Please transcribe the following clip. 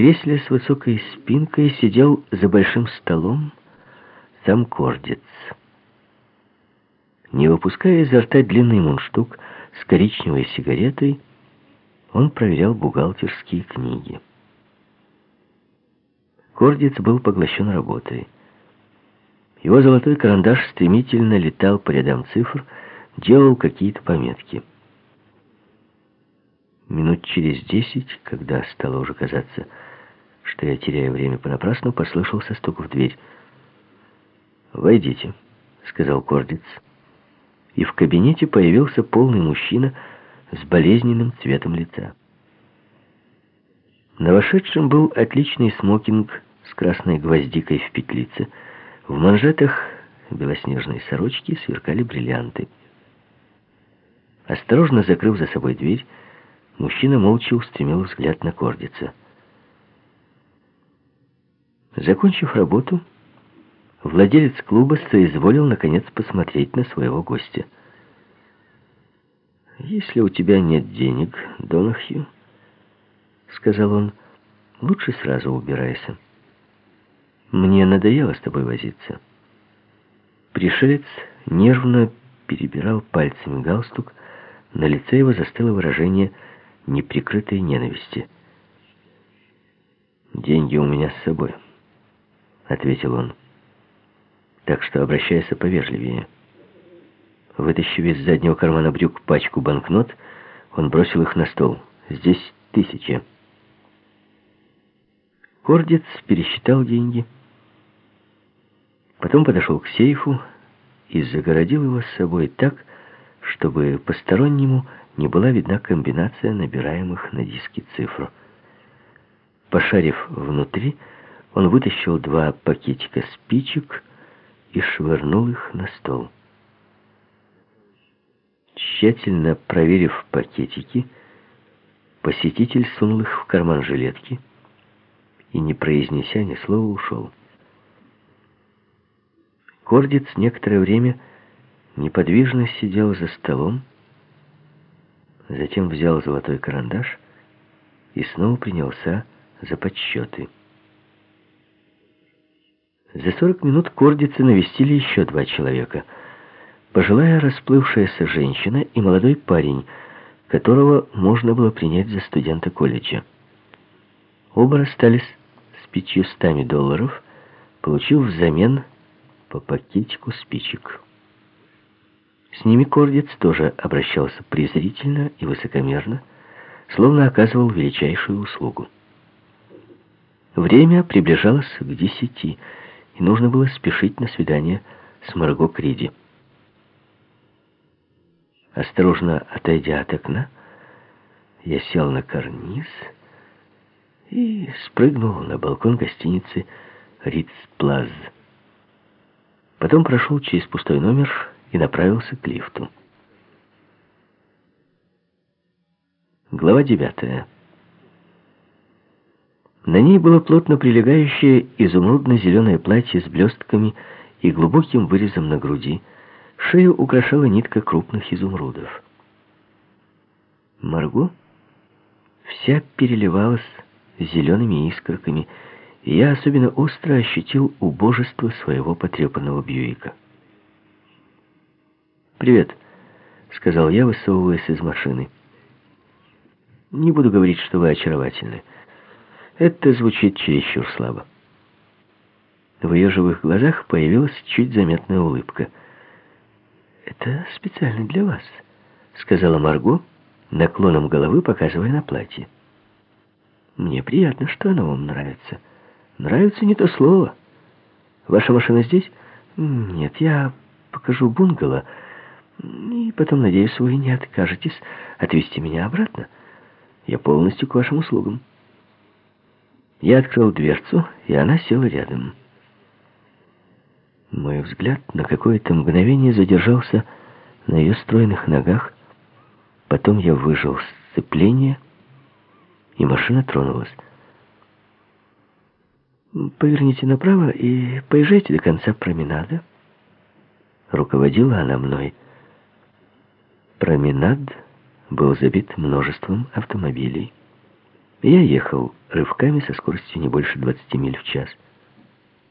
кресле с высокой спинкой сидел за большим столом сам Кордец. Не выпуская изо рта длинный мундштук с коричневой сигаретой, он проверял бухгалтерские книги. Кордец был поглощен работой. Его золотой карандаш стремительно летал по рядам цифр, делал какие-то пометки. Минут через 10, когда стало уже казаться, что я теряю время понапрасну, послышался стук в дверь. «Войдите», — сказал Кордец. И в кабинете появился полный мужчина с болезненным цветом лица. На вошедшем был отличный смокинг с красной гвоздикой в петлице. В манжетах белоснежной сорочки сверкали бриллианты. Осторожно закрыв за собой дверь, мужчина молча устремил взгляд на Кордеца. Закончив работу, владелец клуба соизволил, наконец, посмотреть на своего гостя. «Если у тебя нет денег, Донахью, — сказал он, — лучше сразу убирайся. Мне надоело с тобой возиться». Пришелец нервно перебирал пальцами галстук, на лице его застыло выражение неприкрытой ненависти. «Деньги у меня с собой», — ответил он. «Так что обращайся повежливее». Вытащив из заднего кармана брюк пачку банкнот, он бросил их на стол. «Здесь 1000». Кордец пересчитал деньги, потом подошел к сейфу и загородил его с собой так, чтобы постороннему не была видна комбинация набираемых на диске цифр. Пошарив внутри, он вытащил 2 пакетика спичек и швырнул их на стол. Тщательно проверив пакетики, посетитель сунул их в карман жилетки и, не произнеся ни слова, ушел. Кордец некоторое время неподвижно сидел за столом, затем взял золотой карандаш и снова принялся за подсчеты. За 40 минут Кордеца навестили еще 2 человека. Пожилая расплывшаяся женщина и молодой парень, которого можно было принять за студента колледжа. Оба расстались с $500, получив взамен по пакетику спичек. С ними Кордец тоже обращался презрительно и высокомерно, словно оказывал величайшую услугу. Время приближалось к 10, и нужно было спешить на свидание с Марго Криди. Осторожно отойдя от окна, я сел на карниз и спрыгнул на балкон гостиницы «Ритц-Плаз». Потом прошел через пустой номер и направился к лифту. Глава 9. На ней было плотно прилегающее изумрудно-зеленое платье с блестками и глубоким вырезом на груди. Шею украшала нитка крупных изумрудов. Марго вся переливалась зелеными искорками, и я особенно остро ощутил убожество своего потрепанного Бьюика. «Привет», — сказал я, высовываясь из машины. «Не буду говорить, что вы очаровательны. Это звучит чересчур слабо». В ее живых глазах появилась чуть заметная улыбка. «Это специально для вас», — сказала Марго, наклоном головы показывая на платье. «Мне приятно, что оно вам нравится». «Нравится не то слово. Ваша машина здесь?» «Нет, я покажу бунгало, и потом, надеюсь, вы не откажетесь отвезти меня обратно. Я полностью к вашим услугам». Я открыл дверцу, и она села рядом. Мой взгляд на какое-то мгновение задержался на ее стройных ногах. Потом я выжал сцепление, и машина тронулась. «Поверните направо и поезжайте до конца променада». Руководила она мной. Променад был забит множеством автомобилей. Я ехал рывками со скоростью не больше 20 миль в час.